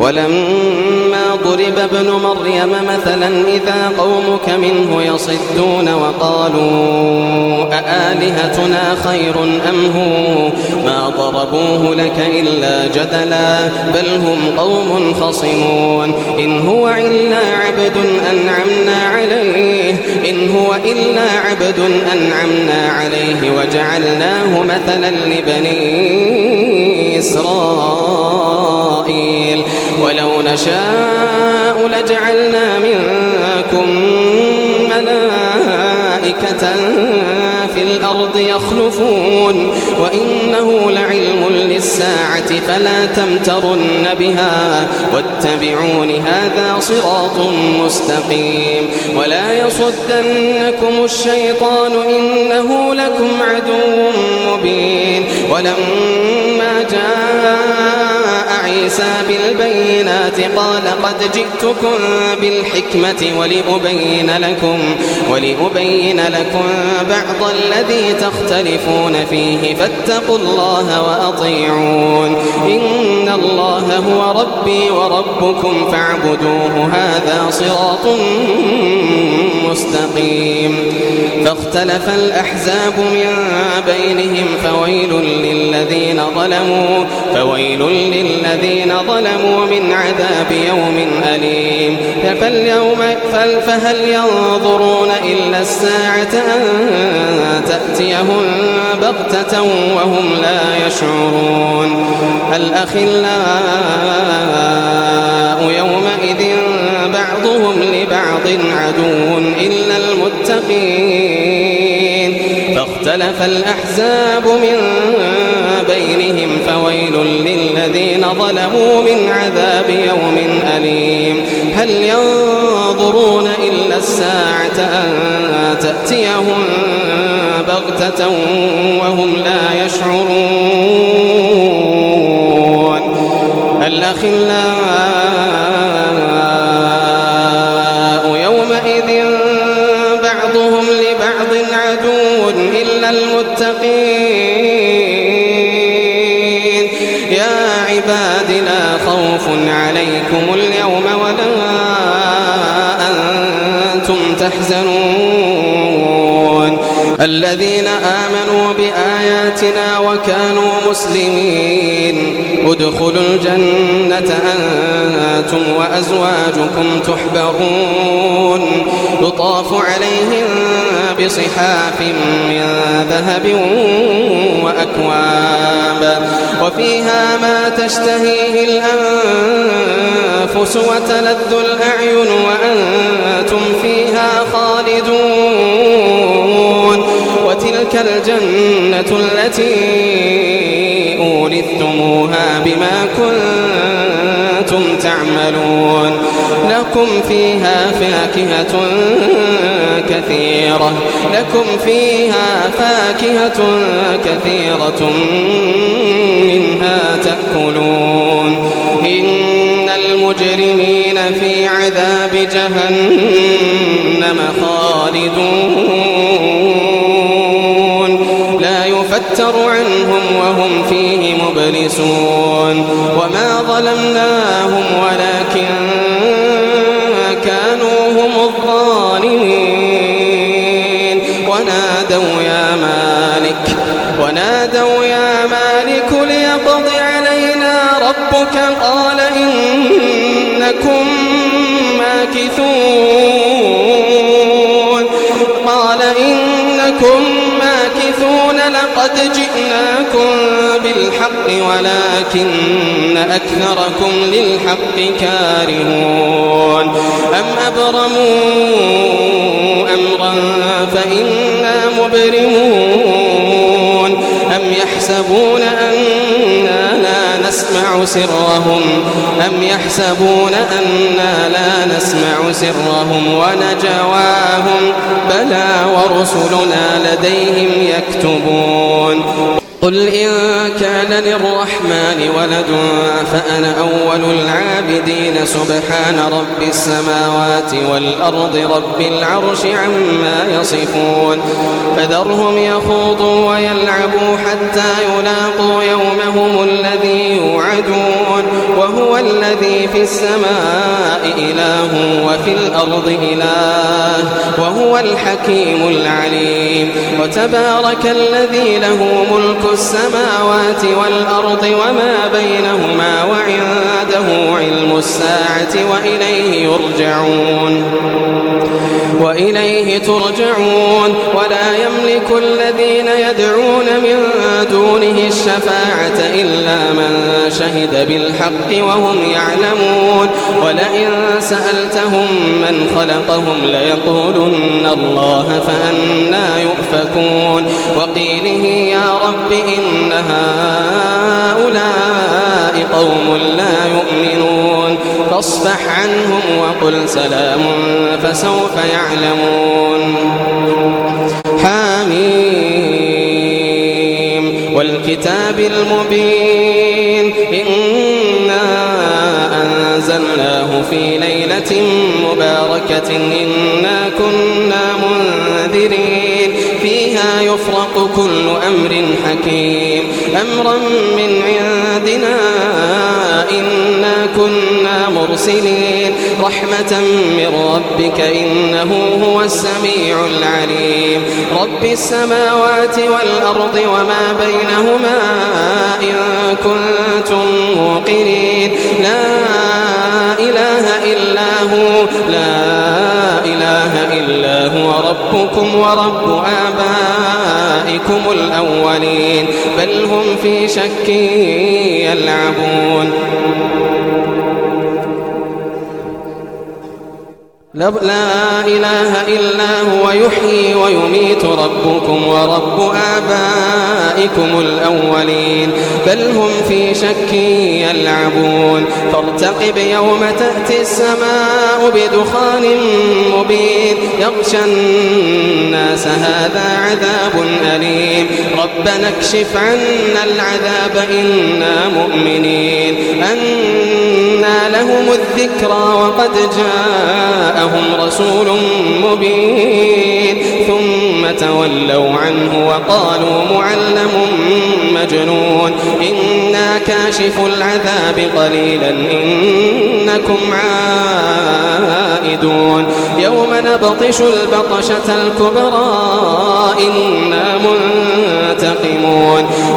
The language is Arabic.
ولما ضرب ابن مريم مثلا إذا قومك منه يصدون وقالوا أآلهتنا خير أم هو ما ضربوه لك إلا جدلا بل هم قوم خصمون إن هو إلا عبد أنعمنا عليه وجعلناه مثلا لبني إسرائيل ولو نشاء لجعلنا منكم ملائكة في الأرض يخلفون وإنه لعلم للساعة فلا تمترن بها واتبعون هذا صراط مستقيم ولا يصدنكم الشيطان إنه لكم عدو مبين ولما جاء عيسى بالبينات قال قد جئتكم بالحكمة ولأبين لكم بعض الذي تختلفون فيه فاتقوا الله وأطيعون إن الله هو ربي وربكم فاعبدوه هذا صراط مستقيم فاختلف الأحزاب من بينهم فويل للذين ظلموا من عذاب يوم أليم فهل ينظرون إلا الساعة أن تأتيهم بغتة وهم لا يشعرون الأخلاء يومئذ بعضهم لبعض عدو إلا المتقين فاختلف الأحزاب من بينهم فويل للذين ظلموا من عذاب يوم أليم هل ينظرون إلا الساعة أن تأتيهم بغتة وهم لا يشعرون الأخلاء يومئذ بعضهم لبعض عدو إلا المتقين يا عباد لا خوف عليكم اليوم ولا أنتم تحزنون الذين آمنوا بآياتنا وكانوا مسلمين ادخلوا الجنة أنتم وأزواجكم تحبرون يطاف عليهم بصحاف من ذهب وأكواب وفيها ما تشتهيه الأنفس وتلذ الأعين وأنتم فيها خالدون وتلك الجنة التي أورثتموها بما كنتم تعملون لكم فيها فاكهة كثيرة منها تأكلون إن المجرمين في عذاب جهنم خالدون لا يفتر عنهم وهم فيه مبلسون وما ظلمناهم ولكن كانوا هم الظالمين ونادوا يا مالك ليقض علينا ربك قال إنكم ماكثون لقد جئناكم بالحق ولكن أكثركم للحق كارهون أم أبرموا أمرا فإنا مبرمون أم يحسبون أننا لا نسمع سرهم ونجواهم بلى ورسلنا لديهم يكتبون قل إن كان للرحمن ولد فأنا أول العابدين سبحان رب السماوات والأرض رب العرش عما يصفون فذرهم يخوضوا ويلعبوا حتى يلاقوا يومهم الذي يوعدون وهو الذي في السماء إله وفي الأرض إله وهو الحكيم العليم وتبارك الذي له ملك السماوات والأرض وما بينهما وعنده علم الساعة وإليه ترجعون ولا يملك الذين يدعون من دونه الشفاعة إلا من شهد بالحق وهم يعلمون ولئن سألتهم من خلقهم ليقولن الله فأنى يؤفكون وقيله يا رب إن هؤلاء قوم لا يؤمنون فاصفح عنهم وقل سلام فسوف يعلمون حميم والكتاب المبين إنا أنزلناه في ليلة مباركة إنا كنا منذرين فيها يفرق كل أمر حكيم أمرا من عندنا إنا كنا مرسلين رحمة من ربك إنه هو السميع العليم رب السماوات والأرض وما بينهما إن كنتم موقنين لا إله إلا هو ربكم ورب آبائكم الأولين بل هم في شك يلعبون لا إله إلا هو يحيي ويميت ربكم ورب آبائكم الأولين بل هم في شك يلعبون فارتقب يوم تأتي السماء بدخان مبين يغشى الناس هذا عذاب أليم ربنا اكشف عنا العذاب إنا مؤمنين أنى لهم الذكرى وقد جاءهم رسول مبين ثم تولوا عنه وقالوا معلم مجنون إنا كاشف العذاب قليلا إنكم عائدون يوم نبطش البطشة الكبرى إنا منتقمون